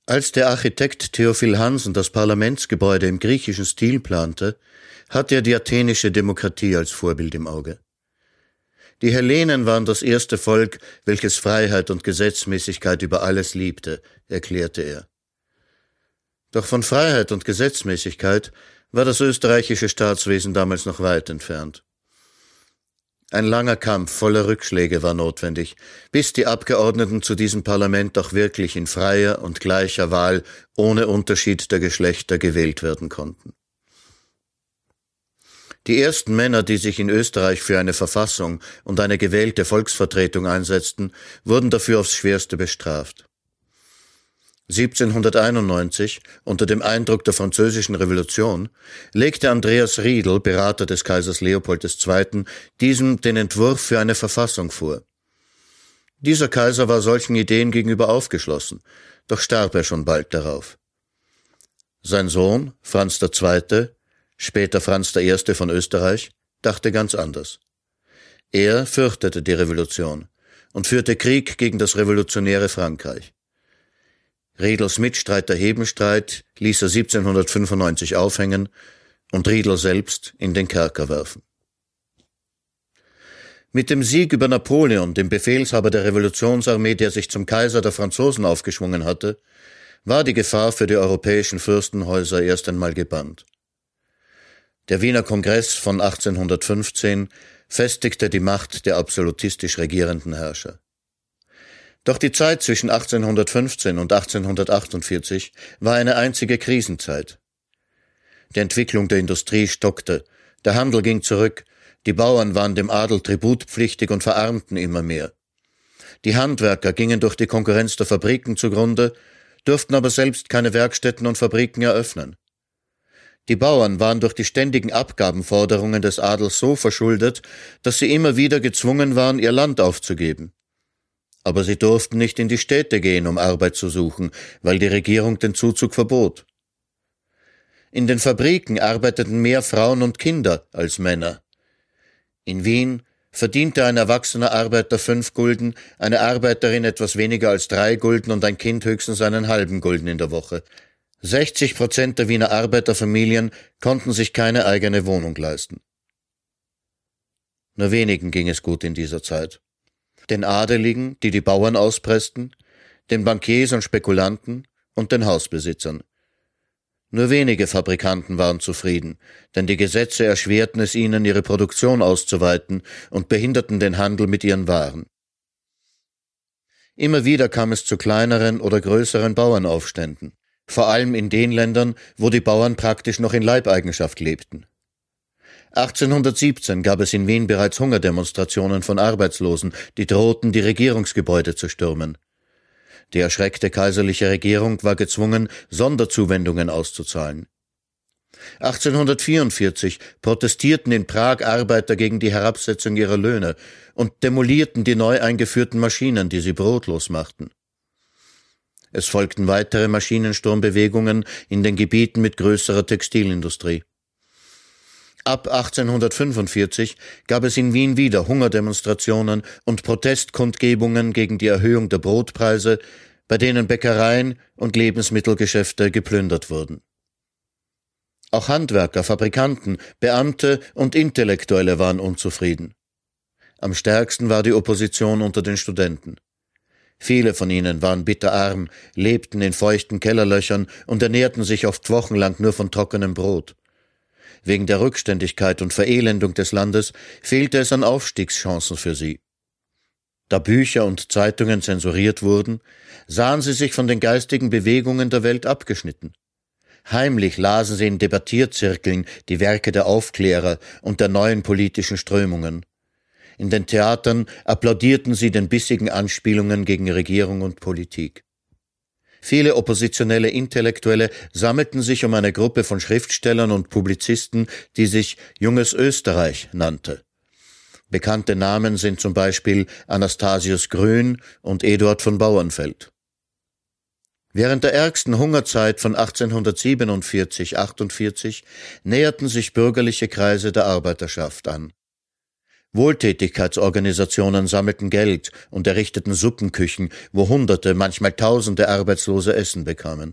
Als der Architekt Theophil Hansen das Parlamentsgebäude im griechischen Stil plante, hatte er die athenische Demokratie als Vorbild im Auge. Die Hellenen waren das erste Volk, welches Freiheit und Gesetzmäßigkeit über alles liebte, erklärte er. Doch von Freiheit und Gesetzmäßigkeit war das österreichische Staatswesen damals noch weit entfernt. Ein langer Kampf voller Rückschläge war notwendig, bis die Abgeordneten zu diesem Parlament auch wirklich in freier und gleicher Wahl ohne Unterschied der Geschlechter gewählt werden konnten. Die ersten Männer, die sich in Österreich für eine Verfassung und eine gewählte Volksvertretung einsetzten, wurden dafür aufs Schwerste bestraft. 1791, unter dem Eindruck der Französischen Revolution, legte Andreas Riedl, Berater des Kaisers Leopold II., diesem den Entwurf für eine Verfassung vor. Dieser Kaiser war solchen Ideen gegenüber aufgeschlossen, doch starb er schon bald darauf. Sein Sohn, Franz II., später Franz I. von Österreich, dachte ganz anders. Er fürchtete die Revolution und führte Krieg gegen das revolutionäre Frankreich. Riedls Mitstreiter Hebenstreit ließ er 1795 aufhängen und Riedl selbst in den Kerker werfen. Mit dem Sieg über Napoleon, dem Befehlshaber der Revolutionsarmee, der sich zum Kaiser der Franzosen aufgeschwungen hatte, war die Gefahr für die europäischen Fürstenhäuser erst einmal gebannt. Der Wiener Kongress von 1815 festigte die Macht der absolutistisch regierenden Herrscher. Doch die Zeit zwischen 1815 und 1848 war eine einzige Krisenzeit. Die Entwicklung der Industrie stockte, der Handel ging zurück, die Bauern waren dem Adel tributpflichtig und verarmten immer mehr. Die Handwerker gingen durch die Konkurrenz der Fabriken zugrunde, durften aber selbst keine Werkstätten und Fabriken eröffnen. Die Bauern waren durch die ständigen Abgabenforderungen des Adels so verschuldet, dass sie immer wieder gezwungen waren, ihr Land aufzugeben. Aber sie durften nicht in die Städte gehen, um Arbeit zu suchen, weil die Regierung den Zuzug verbot. In den Fabriken arbeiteten mehr Frauen und Kinder als Männer. In Wien verdiente ein erwachsener Arbeiter 5 Gulden, eine Arbeiterin etwas weniger als 3 Gulden und ein Kind höchstens einen halben Gulden in der Woche. 60% der Wiener Arbeiterfamilien konnten sich keine eigene Wohnung leisten. Nur wenigen ging es gut in dieser Zeit. Den Adeligen, die die Bauern auspressten, den Bankiers und Spekulanten und den Hausbesitzern. Nur wenige Fabrikanten waren zufrieden, denn die Gesetze erschwerten es ihnen, ihre Produktion auszuweiten und behinderten den Handel mit ihren Waren. Immer wieder kam es zu kleineren oder größeren Bauernaufständen, vor allem in den Ländern, wo die Bauern praktisch noch in Leibeigenschaft lebten. 1817 gab es in Wien bereits Hungerdemonstrationen von Arbeitslosen, die drohten, die Regierungsgebäude zu stürmen. Die erschreckte kaiserliche Regierung war gezwungen, Sonderzuwendungen auszuzahlen. 1844 protestierten in Prag Arbeiter gegen die Herabsetzung ihrer Löhne und demolierten die neu eingeführten Maschinen, die sie brotlos machten. Es folgten weitere Maschinensturmbewegungen in den Gebieten mit größerer Textilindustrie. Ab 1845 gab es in Wien wieder Hungerdemonstrationen und Protestkundgebungen gegen die Erhöhung der Brotpreise, bei denen Bäckereien und Lebensmittelgeschäfte geplündert wurden. Auch Handwerker, Fabrikanten, Beamte und Intellektuelle waren unzufrieden. Am stärksten war die Opposition unter den Studenten. Viele von ihnen waren bitterarm, lebten in feuchten Kellerlöchern und ernährten sich oft wochenlang nur von trockenem Brot. Wegen der Rückständigkeit und Verelendung des Landes fehlte es an Aufstiegschancen für sie. Da Bücher und Zeitungen zensuriert wurden, sahen sie sich von den geistigen Bewegungen der Welt abgeschnitten. Heimlich lasen sie in Debattierzirkeln die Werke der Aufklärer und der neuen politischen Strömungen. In den Theatern applaudierten sie den bissigen Anspielungen gegen Regierung und Politik. Viele oppositionelle Intellektuelle sammelten sich um eine Gruppe von Schriftstellern und Publizisten, die sich Junges Österreich nannte. Bekannte Namen sind zum Beispiel Anastasius Grün und Eduard von Bauernfeld. Während der ärgsten Hungerzeit von 1847-48 näherten sich bürgerliche Kreise der Arbeiterschaft an. Wohltätigkeitsorganisationen sammelten Geld und errichteten Suppenküchen, wo Hunderte, manchmal Tausende Arbeitslose Essen bekamen.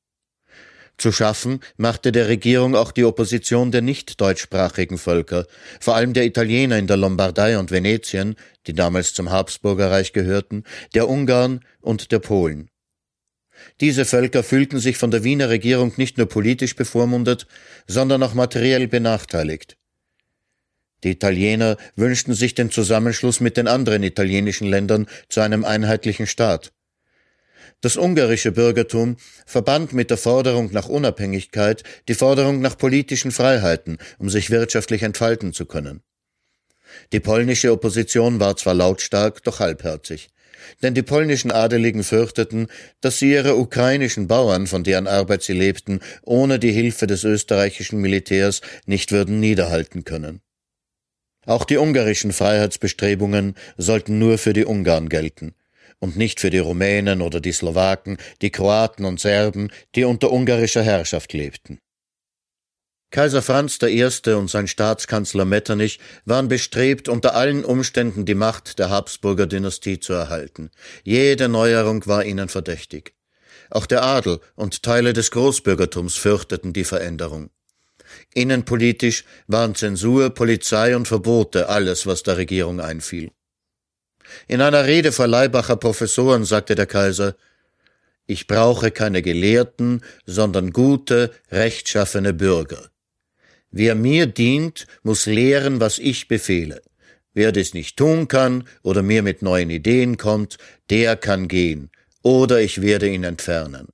Zu schaffen machte der Regierung auch die Opposition der nicht deutschsprachigen Völker, vor allem der Italiener in der Lombardei und Venetien, die damals zum Habsburgerreich gehörten, der Ungarn und der Polen. Diese Völker fühlten sich von der Wiener Regierung nicht nur politisch bevormundet, sondern auch materiell benachteiligt. Die Italiener wünschten sich den Zusammenschluss mit den anderen italienischen Ländern zu einem einheitlichen Staat. Das ungarische Bürgertum verband mit der Forderung nach Unabhängigkeit die Forderung nach politischen Freiheiten, um sich wirtschaftlich entfalten zu können. Die polnische Opposition war zwar lautstark, doch halbherzig. Denn die polnischen Adeligen fürchteten, dass sie ihre ukrainischen Bauern, von deren Arbeit sie lebten, ohne die Hilfe des österreichischen Militärs nicht würden niederhalten können. Auch die ungarischen Freiheitsbestrebungen sollten nur für die Ungarn gelten und nicht für die Rumänen oder die Slowaken, die Kroaten und Serben, die unter ungarischer Herrschaft lebten. Kaiser Franz I. und sein Staatskanzler Metternich waren bestrebt, unter allen Umständen die Macht der Habsburger Dynastie zu erhalten. Jede Neuerung war ihnen verdächtig. Auch der Adel und Teile des Großbürgertums fürchteten die Veränderung. Innenpolitisch waren Zensur, Polizei und Verbote alles, was der Regierung einfiel. In einer Rede vor Laibacher Professoren sagte der Kaiser: »Ich brauche keine Gelehrten, sondern gute, rechtschaffene Bürger. Wer mir dient, muss lehren, was ich befehle. Wer dies nicht tun kann oder mir mit neuen Ideen kommt, der kann gehen, oder ich werde ihn entfernen.«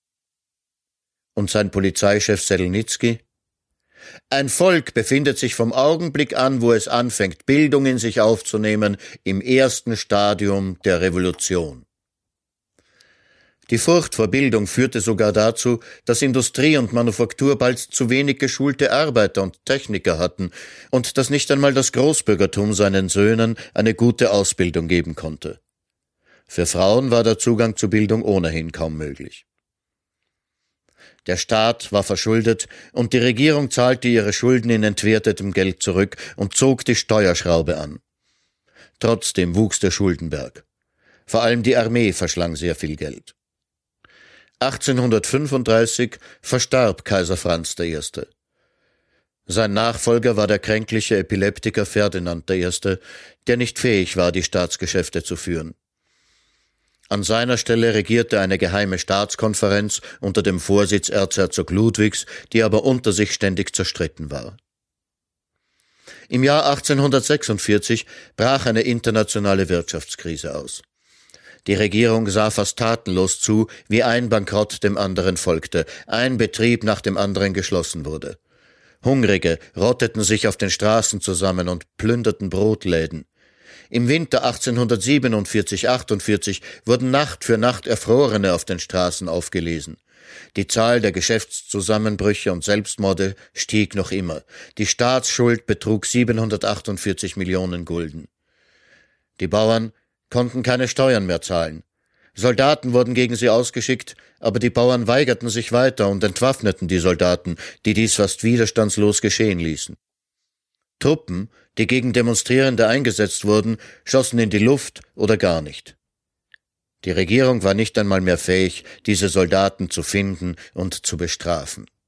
Und sein Polizeichef Selnitzky: »Ein Volk befindet sich vom Augenblick an, wo es anfängt, Bildung in sich aufzunehmen, im ersten Stadium der Revolution.« Die Furcht vor Bildung führte sogar dazu, dass Industrie und Manufaktur bald zu wenig geschulte Arbeiter und Techniker hatten und dass nicht einmal das Großbürgertum seinen Söhnen eine gute Ausbildung geben konnte. Für Frauen war der Zugang zu Bildung ohnehin kaum möglich. Der Staat war verschuldet und die Regierung zahlte ihre Schulden in entwertetem Geld zurück und zog die Steuerschraube an. Trotzdem wuchs der Schuldenberg. Vor allem die Armee verschlang sehr viel Geld. 1835 verstarb Kaiser Franz I. Sein Nachfolger war der kränkliche Epileptiker Ferdinand I., der nicht fähig war, die Staatsgeschäfte zu führen. An seiner Stelle regierte eine geheime Staatskonferenz unter dem Vorsitz Erzherzog Ludwigs, die aber unter sich ständig zerstritten war. Im Jahr 1846 brach eine internationale Wirtschaftskrise aus. Die Regierung sah fast tatenlos zu, wie ein Bankrott dem anderen folgte, ein Betrieb nach dem anderen geschlossen wurde. Hungrige rotteten sich auf den Straßen zusammen und plünderten Brotläden. Im Winter 1847/48 wurden Nacht für Nacht Erfrorene auf den Straßen aufgelesen. Die Zahl der Geschäftszusammenbrüche und Selbstmorde stieg noch immer. Die Staatsschuld betrug 748 Millionen Gulden. Die Bauern konnten keine Steuern mehr zahlen. Soldaten wurden gegen sie ausgeschickt, aber die Bauern weigerten sich weiter und entwaffneten die Soldaten, die dies fast widerstandslos geschehen ließen. Truppen, die gegen Demonstrierende eingesetzt wurden, schossen in die Luft oder gar nicht. Die Regierung war nicht einmal mehr fähig, diese Soldaten zu finden und zu bestrafen.